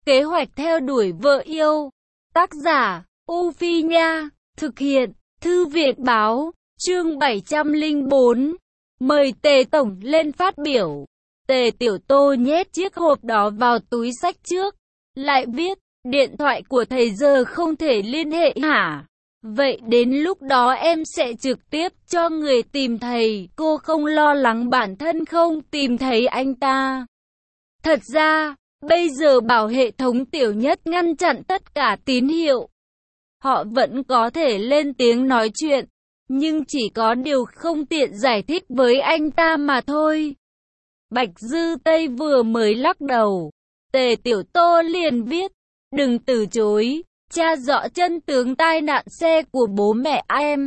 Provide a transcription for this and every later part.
Kế hoạch theo đuổi vợ yêu. Tác giả, U Phi Nha. Thực hiện, Thư viện Báo. Chương 704. Mời Tề Tổng lên phát biểu. Tề Tiểu Tô nhét chiếc hộp đó vào túi xách trước. Lại viết, điện thoại của thầy giờ không thể liên hệ hả? Vậy đến lúc đó em sẽ trực tiếp cho người tìm thầy. Cô không lo lắng bản thân không tìm thấy anh ta. Thật ra, bây giờ bảo hệ thống Tiểu Nhất ngăn chặn tất cả tín hiệu. Họ vẫn có thể lên tiếng nói chuyện, nhưng chỉ có điều không tiện giải thích với anh ta mà thôi. Bạch Dư Tây vừa mới lắc đầu, Tề Tiểu Tô liền viết, đừng từ chối, tra rõ chân tướng tai nạn xe của bố mẹ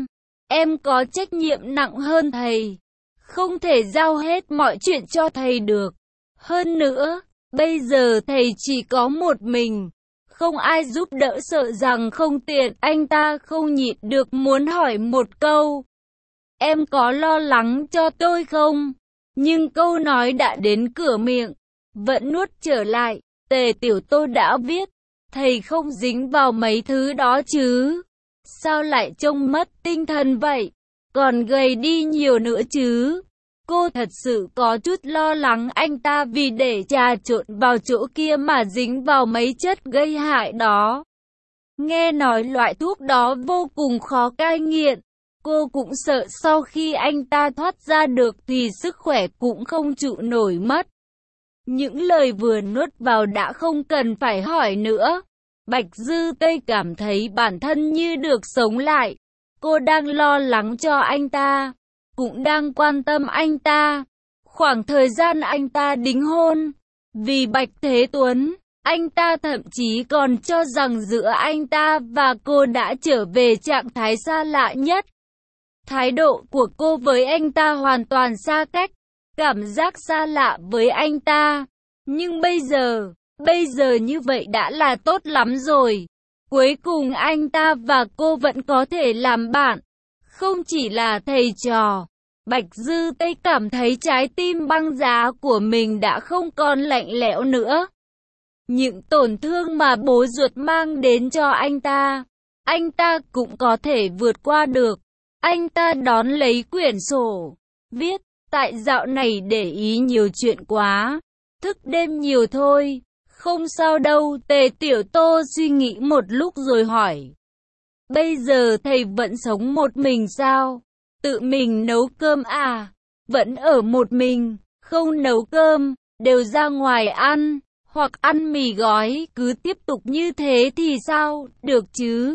em có trách nhiệm nặng hơn thầy, không thể giao hết mọi chuyện cho thầy được. Hơn nữa, bây giờ thầy chỉ có một mình, không ai giúp đỡ sợ rằng không tiện. Anh ta không nhịn được muốn hỏi một câu, em có lo lắng cho tôi không? Nhưng câu nói đã đến cửa miệng, vẫn nuốt trở lại. Tề Tiểu Tô đã viết, thầy không dính vào mấy thứ đó chứ? Sao lại trông mất tinh thần vậy? Còn gầy đi nhiều nữa chứ? Cô thật sự có chút lo lắng anh ta vì để trà trộn vào chỗ kia mà dính vào mấy chất gây hại đó. Nghe nói loại thuốc đó vô cùng khó cai nghiện. Cô cũng sợ sau khi anh ta thoát ra được thì sức khỏe cũng không trụ nổi mất. Những lời vừa nuốt vào đã không cần phải hỏi nữa. Bạch Dư Tây cảm thấy bản thân như được sống lại. Cô đang lo lắng cho anh ta, cũng đang quan tâm anh ta. Khoảng thời gian anh ta đính hôn, vì Bạch Thế Tuấn, anh ta thậm chí còn cho rằng giữa anh ta và cô đã trở về trạng thái xa lạ nhất. Thái độ của cô với anh ta hoàn toàn xa cách, cảm giác xa lạ với anh ta. Nhưng bây giờ như vậy đã là tốt lắm rồi. Cuối cùng anh ta và cô vẫn có thể làm bạn, không chỉ là thầy trò. Bạch Dư Tây cảm thấy trái tim băng giá của mình đã không còn lạnh lẽo nữa. Những tổn thương mà bố ruột mang đến cho anh ta cũng có thể vượt qua được. Anh ta đón lấy quyển sổ, viết, tại dạo này để ý nhiều chuyện quá, thức đêm nhiều thôi. Không sao đâu. Tề Tiểu Tô suy nghĩ một lúc rồi hỏi, bây giờ thầy vẫn sống một mình sao? Tự mình nấu cơm à? Vẫn ở một mình, không nấu cơm, đều ra ngoài ăn, hoặc ăn mì gói, cứ tiếp tục như thế thì sao, được chứ?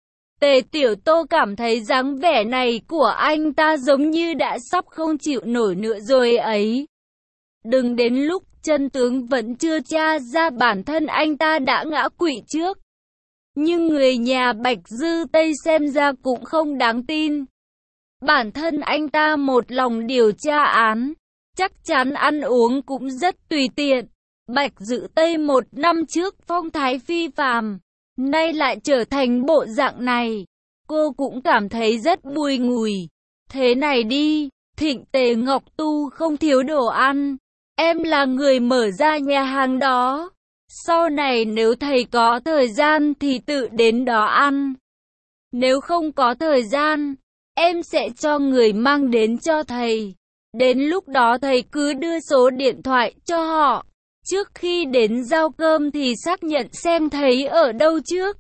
Tề Tiểu Tô cảm thấy dáng vẻ này của anh ta giống như đã sắp không chịu nổi nữa rồi ấy. Đừng đến lúc chân tướng vẫn chưa tra ra bản thân anh ta đã ngã quỵ trước. Nhưng người nhà Bạch Dư Tây xem ra cũng không đáng tin. Bản thân anh ta một lòng điều tra án, chắc chắn ăn uống cũng rất tùy tiện. Bạch Dư Tây một năm trước phong thái phi phàm, nay lại trở thành bộ dạng này. Cô cũng cảm thấy rất bùi ngùi. Thế này đi, thịnh Tề Ngọc Tu không thiếu đồ ăn. Em là người mở ra nhà hàng đó. Sau này nếu thầy có thời gian thì tự đến đó ăn. Nếu không có thời gian, em sẽ cho người mang đến cho thầy. Đến lúc đó thầy cứ đưa số điện thoại cho họ. Trước khi đến giao cơm thì xác nhận xem thầy ở đâu trước,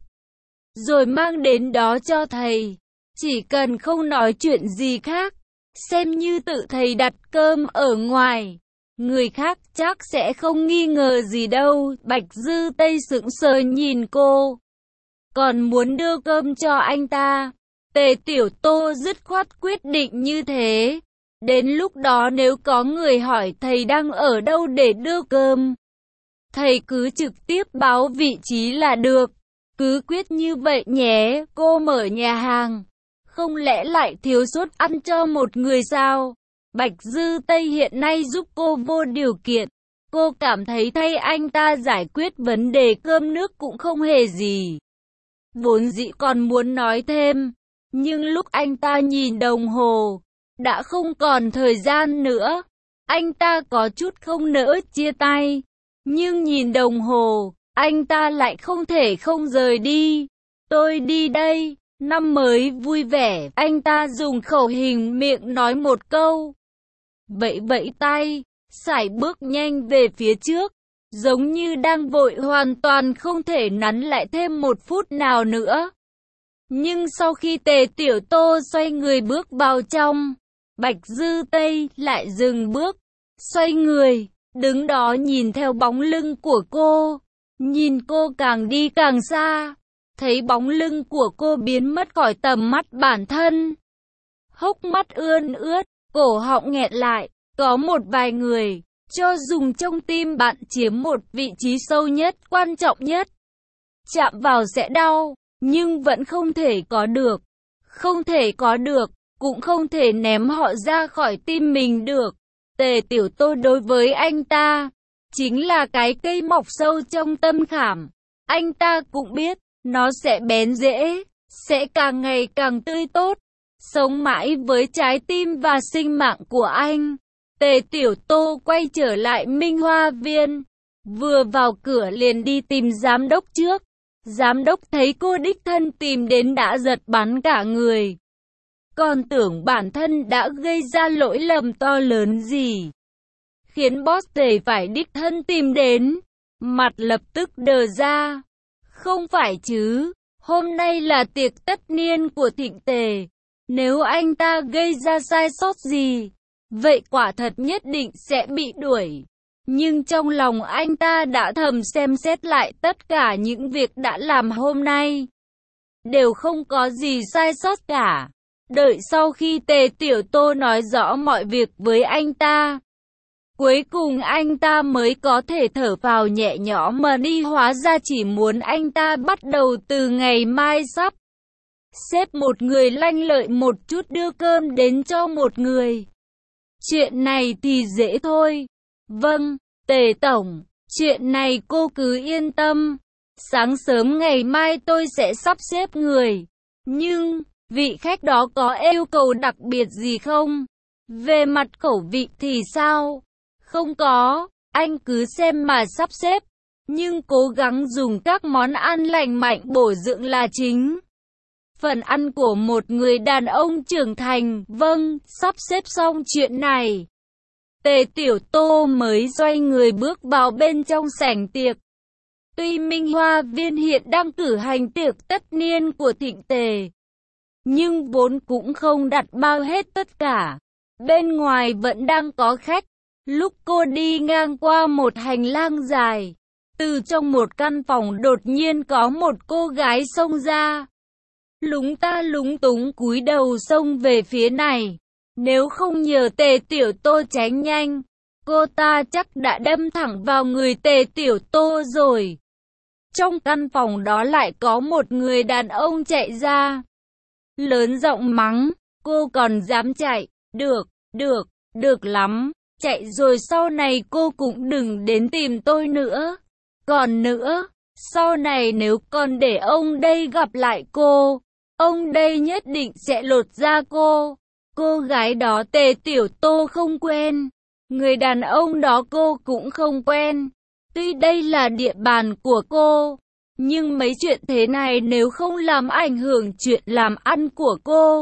rồi mang đến đó cho thầy. Chỉ cần không nói chuyện gì khác, xem như tự thầy đặt cơm ở ngoài. Người khác chắc sẽ không nghi ngờ gì đâu. Bạch Dư Tây sững sờ nhìn cô. Còn muốn đưa cơm cho anh ta. Tề Tiểu Tô dứt khoát quyết định như thế. Đến lúc đó nếu có người hỏi thầy đang ở đâu để đưa cơm, thầy cứ trực tiếp báo vị trí là được. Cứ quyết như vậy nhé. Cô mở nhà hàng, không lẽ lại thiếu sót ăn cho một người sao? Bạch Dư Tây hiện nay giúp cô vô điều kiện. Cô cảm thấy thay anh ta giải quyết vấn đề cơm nước cũng không hề gì. Vốn dĩ còn muốn nói thêm, nhưng lúc anh ta nhìn đồng hồ, đã không còn thời gian nữa. Anh ta có chút không nỡ chia tay, nhưng nhìn đồng hồ, anh ta lại không thể không rời đi. Tôi đi đây. Năm mới vui vẻ, anh ta dùng khẩu hình miệng nói một câu. Vẫy vẫy tay, sải bước nhanh về phía trước, giống như đang vội hoàn toàn không thể nắn lại thêm một phút nào nữa. Nhưng sau khi Tề Tiểu Tô xoay người bước vào trong, Bạch Dư Tây lại dừng bước, xoay người, đứng đó nhìn theo bóng lưng của cô. Nhìn cô càng đi càng xa, thấy bóng lưng của cô biến mất khỏi tầm mắt bản thân. Hốc mắt ươn ướt, cổ họng nghẹn lại, có một vài người, cho dùng trong tim bạn chiếm một vị trí sâu nhất, quan trọng nhất. Chạm vào sẽ đau, nhưng vẫn không thể có được. Không thể có được, cũng không thể ném họ ra khỏi tim mình được. Tề Tiểu Tô đối với anh ta, chính là cái cây mọc sâu trong tâm khảm. Anh ta cũng biết, nó sẽ bén rễ, sẽ càng ngày càng tươi tốt, sống mãi với trái tim và sinh mạng của anh. Tề Tiểu Tô quay trở lại Minh Hoa Viên, vừa vào cửa liền đi tìm giám đốc trước. Giám đốc thấy cô đích thân tìm đến đã giật bắn cả người. Còn tưởng bản thân đã gây ra lỗi lầm to lớn gì, khiến boss Tề phải đích thân tìm đến. Mặt lập tức đờ ra. Không phải chứ, hôm nay là tiệc tất niên của Thịnh Tề. Nếu anh ta gây ra sai sót gì, vậy quả thật nhất định sẽ bị đuổi. Nhưng trong lòng anh ta đã thầm xem xét lại tất cả những việc đã làm hôm nay. Đều không có gì sai sót cả. Đợi sau khi Tề Tiểu Tô nói rõ mọi việc với anh ta, cuối cùng anh ta mới có thể thở phào nhẹ nhõm mà đi, hóa ra chỉ muốn anh ta bắt đầu từ ngày mai sắp xếp một người lanh lợi một chút đưa cơm đến cho một người. Chuyện này thì dễ thôi. Vâng, Tề Tổng, chuyện này cô cứ yên tâm. Sáng sớm ngày mai tôi sẽ sắp xếp người. Nhưng, vị khách đó có yêu cầu đặc biệt gì không? Về mặt khẩu vị thì sao? Không có, anh cứ xem mà sắp xếp. Nhưng cố gắng dùng các món ăn lành mạnh bổ dưỡng là chính. Phần ăn của một người đàn ông trưởng thành. Vâng, sắp xếp xong chuyện này, Tề Tiểu Tô mới xoay người bước vào bên trong sảnh tiệc. Tuy Minh Hoa Viên hiện đang cử hành tiệc tất niên của Thịnh Tề, nhưng vốn cũng không đặt bao hết tất cả. Bên ngoài vẫn đang có khách. Lúc cô đi ngang qua một hành lang dài, từ trong một căn phòng đột nhiên có một cô gái xông ra. Lúng ta lúng túng cúi đầu xông về phía này. Nếu không nhờ Tề Tiểu Tô tránh nhanh, cô ta chắc đã đâm thẳng vào người Tề Tiểu Tô rồi. Trong căn phòng đó lại có một người đàn ông chạy ra, lớn giọng mắng, cô còn dám chạy, được lắm, chạy rồi sau này cô cũng đừng đến tìm tôi nữa. Còn nữa, sau này nếu còn để ông đây gặp lại cô, ông đây nhất định sẽ lột da cô. Cô gái đó Tề Tiểu Tô không quen, người đàn ông đó cô cũng không quen. Tuy đây là địa bàn của cô, nhưng mấy chuyện thế này nếu không làm ảnh hưởng chuyện làm ăn của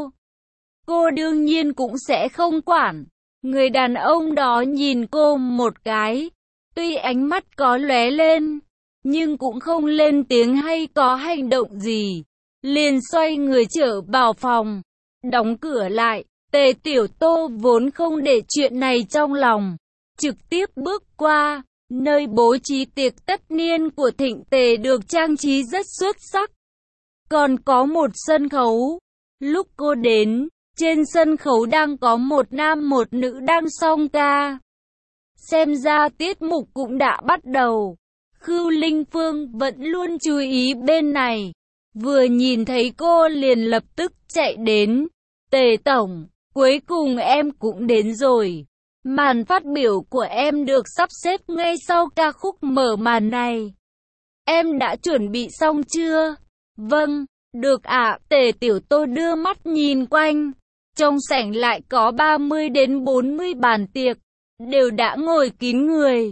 cô đương nhiên cũng sẽ không quản. Người đàn ông đó nhìn cô một cái, tuy ánh mắt có lóe lên, nhưng cũng không lên tiếng hay có hành động gì. Liền xoay người trở vào phòng, đóng cửa lại. Tề Tiểu Tô vốn không để chuyện này trong lòng, trực tiếp bước qua, nơi bố trí tiệc tất niên của Thịnh Tề được trang trí rất xuất sắc. Còn có một sân khấu. Lúc cô đến, trên sân khấu đang có một nam một nữ đang song ca. Xem ra tiết mục cũng đã bắt đầu. Khưu Linh Phương vẫn luôn chú ý bên này. Vừa nhìn thấy cô liền lập tức chạy đến. Tề Tổng, cuối cùng em cũng đến rồi. Màn phát biểu của em được sắp xếp ngay sau ca khúc mở màn này. Em đã chuẩn bị xong chưa? Vâng, được ạ. Tề Tiểu Tô đưa mắt nhìn quanh. Trong sảnh lại có 30 đến 40 bàn tiệc, đều đã ngồi kín người.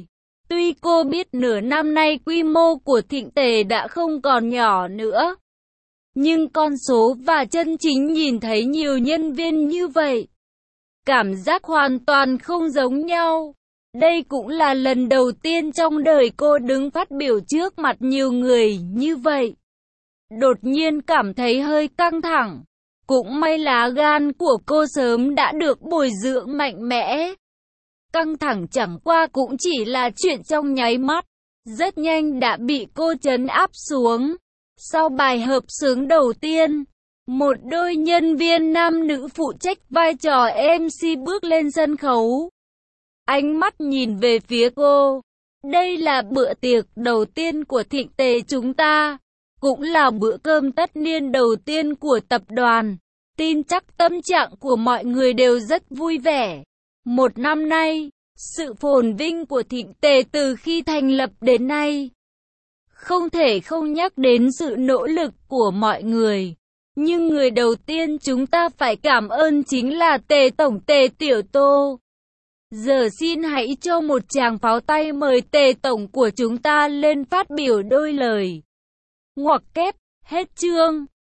Tuy cô biết nửa năm nay quy mô của Thịnh Tề đã không còn nhỏ nữa, nhưng con số và chân chính nhìn thấy nhiều nhân viên như vậy, cảm giác hoàn toàn không giống nhau. Đây cũng là lần đầu tiên trong đời cô đứng phát biểu trước mặt nhiều người như vậy. Đột nhiên cảm thấy hơi căng thẳng. Cũng may lá gan của cô sớm đã được bồi dưỡng mạnh mẽ. Căng thẳng chẳng qua cũng chỉ là chuyện trong nháy mắt, rất nhanh đã bị cô trấn áp xuống. Sau bài hợp xướng đầu tiên, một đôi nhân viên nam nữ phụ trách vai trò MC bước lên sân khấu. Ánh mắt nhìn về phía cô. Đây là bữa tiệc đầu tiên của Thịnh Tề chúng ta, cũng là bữa cơm tất niên đầu tiên của tập đoàn. Tin chắc tâm trạng của mọi người đều rất vui vẻ. Một năm nay, sự phồn vinh của Thịnh Tề từ khi thành lập đến nay, không thể không nhắc đến sự nỗ lực của mọi người. Nhưng người đầu tiên chúng ta phải cảm ơn chính là Tề Tổng Tề Tiểu Tô. Giờ xin hãy cho một tràng pháo tay mời Tề Tổng của chúng ta lên phát biểu đôi lời. Ngoặc kép, hết chương.